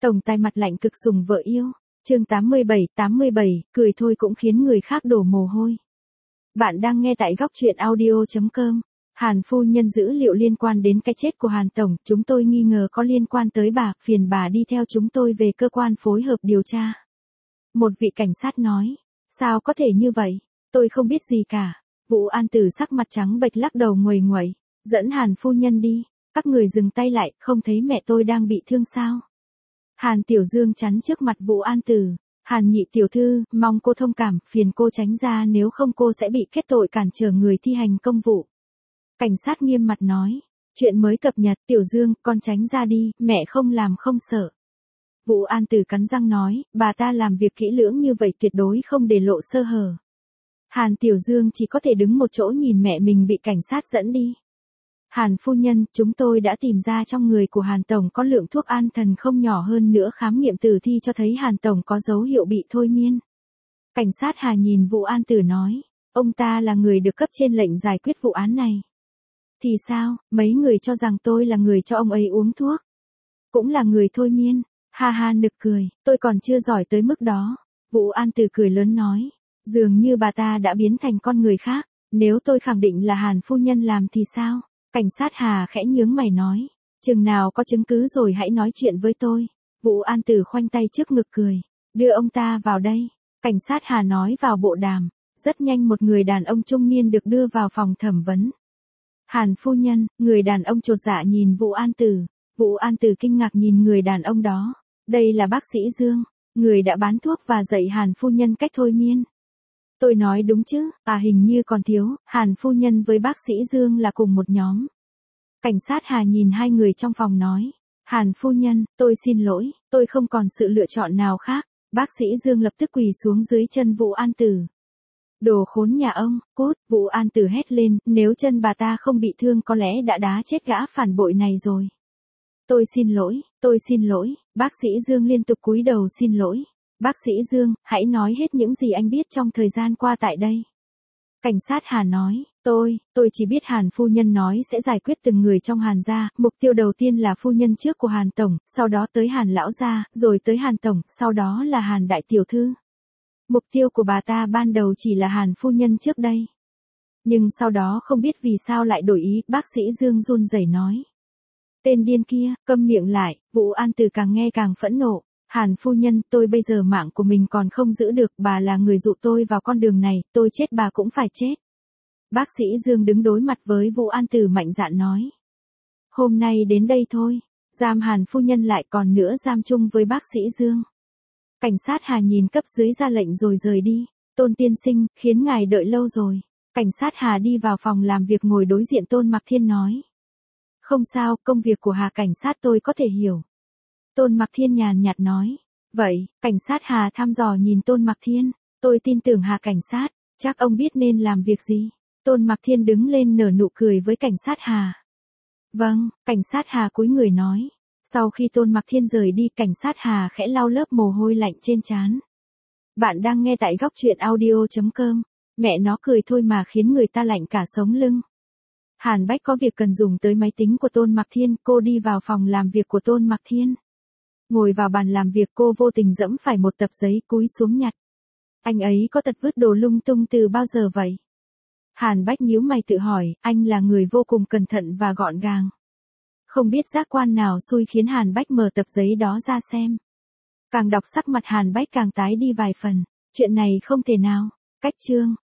Tổng tài mặt lạnh cực sủng vợ yêu. Chương 87, cười thôi cũng khiến người khác đổ mồ hôi. Bạn đang nghe tại góc truyện audio.com. Hàn phu nhân dữ liệu liên quan đến cái chết của Hàn tổng, chúng tôi nghi ngờ có liên quan tới bà, phiền bà đi theo chúng tôi về cơ quan phối hợp điều tra. Một vị cảnh sát nói, sao có thể như vậy, tôi không biết gì cả. Vũ An Tử sắc mặt trắng bệch lắc đầu nguầy nguậy, dẫn Hàn phu nhân đi, các người dừng tay lại, không thấy mẹ tôi đang bị thương sao? Hàn Tiểu Dương chắn trước mặt Vũ An Tử, Hàn nhị tiểu thư, mong cô thông cảm, phiền cô tránh ra nếu không cô sẽ bị kết tội cản trở người thi hành công vụ. Cảnh sát nghiêm mặt nói, chuyện mới cập nhật, Tiểu Dương, con tránh ra đi, mẹ không làm không sợ. Vũ An Tử cắn răng nói, bà ta làm việc kỹ lưỡng như vậy tuyệt đối không để lộ sơ hở. Hàn Tiểu Dương chỉ có thể đứng một chỗ nhìn mẹ mình bị cảnh sát dẫn đi. Hàn phu nhân, chúng tôi đã tìm ra trong người của Hàn Tổng có lượng thuốc an thần không nhỏ hơn nữa, khám nghiệm tử thi cho thấy Hàn Tổng có dấu hiệu bị thôi miên. Cảnh sát Hà nhìn Vũ An Tử nói, ông ta là người được cấp trên lệnh giải quyết vụ án này. Thì sao, mấy người cho rằng tôi là người cho ông ấy uống thuốc. Cũng là người thôi miên, ha ha nực cười, tôi còn chưa giỏi tới mức đó. Vũ An Tử cười lớn nói, dường như bà ta đã biến thành con người khác, nếu tôi khẳng định là Hàn phu nhân làm thì sao? Cảnh sát Hà khẽ nhướng mày nói, chừng nào có chứng cứ rồi hãy nói chuyện với tôi. Vũ An Tử khoanh tay trước ngực cười, đưa ông ta vào đây. Cảnh sát Hà nói vào bộ đàm, rất nhanh một người đàn ông trung niên được đưa vào phòng thẩm vấn. Hàn phu nhân, người đàn ông chột dạ nhìn Vũ An Tử. Vũ An Tử kinh ngạc nhìn người đàn ông đó, đây là bác sĩ Dương, người đã bán thuốc và dạy Hàn phu nhân cách thôi miên. Tôi nói đúng chứ, hình như còn thiếu, Hàn phu nhân với bác sĩ Dương là cùng một nhóm. Cảnh sát Hà nhìn hai người trong phòng nói, Hàn phu nhân, tôi xin lỗi, tôi không còn sự lựa chọn nào khác. Bác sĩ Dương lập tức quỳ xuống dưới chân Vũ An Tử. Đồ khốn nhà ông, cút, Vũ An Tử hét lên, nếu chân bà ta không bị thương có lẽ đã đá chết gã phản bội này rồi. Tôi xin lỗi, bác sĩ Dương liên tục cúi đầu xin lỗi. Bác sĩ Dương, hãy nói hết những gì anh biết trong thời gian qua tại đây. Cảnh sát Hà nói, tôi chỉ biết Hàn phu nhân nói sẽ giải quyết từng người trong Hàn gia, mục tiêu đầu tiên là phu nhân trước của Hàn Tổng, sau đó tới Hàn lão gia, rồi tới Hàn Tổng, sau đó là Hàn đại tiểu thư. Mục tiêu của bà ta ban đầu chỉ là Hàn phu nhân trước đây. Nhưng sau đó không biết vì sao lại đổi ý, bác sĩ Dương run rẩy nói. Tên điên kia, câm miệng lại, Vũ An Tử càng nghe càng phẫn nộ. Hàn phu nhân, tôi bây giờ mạng của mình còn không giữ được, bà là người dụ tôi vào con đường này, tôi chết bà cũng phải chết. Bác sĩ Dương đứng đối mặt với Vũ An Tử mạnh dạn nói. Hôm nay đến đây thôi, giam Hàn phu nhân lại còn nữa giam chung với bác sĩ Dương. Cảnh sát Hà nhìn cấp dưới ra lệnh rồi rời đi. Tôn tiên sinh, khiến ngài đợi lâu rồi. Cảnh sát Hà đi vào phòng làm việc ngồi đối diện Tôn Mặc Thiên nói. Không sao, công việc của Hà cảnh sát tôi có thể hiểu. Tôn Mặc Thiên nhàn nhạt nói. Vậy, cảnh sát Hà thăm dò nhìn Tôn Mặc Thiên. Tôi tin tưởng Hà cảnh sát, chắc ông biết nên làm việc gì. Tôn Mặc Thiên đứng lên nở nụ cười với cảnh sát Hà. Vâng, cảnh sát Hà cúi người nói. Sau khi Tôn Mặc Thiên rời đi, cảnh sát Hà khẽ lau lớp mồ hôi lạnh trên trán. Bạn đang nghe tại góc truyện audio.com. Mẹ nó cười thôi mà khiến người ta lạnh cả sống lưng. Hàn Bách có việc cần dùng tới máy tính của Tôn Mặc Thiên, cô đi vào phòng làm việc của Tôn Mặc Thiên. Ngồi vào bàn làm việc, cô vô tình giẫm phải một tập giấy, cúi xuống nhặt. Anh ấy có tật vứt đồ lung tung từ bao giờ vậy? Hàn Bách nhíu mày tự hỏi, anh là người vô cùng cẩn thận và gọn gàng. Không biết giác quan nào xui khiến Hàn Bách mở tập giấy đó ra xem. Càng đọc sắc mặt Hàn Bách càng tái đi vài phần. Chuyện này không thể nào. Cách chương.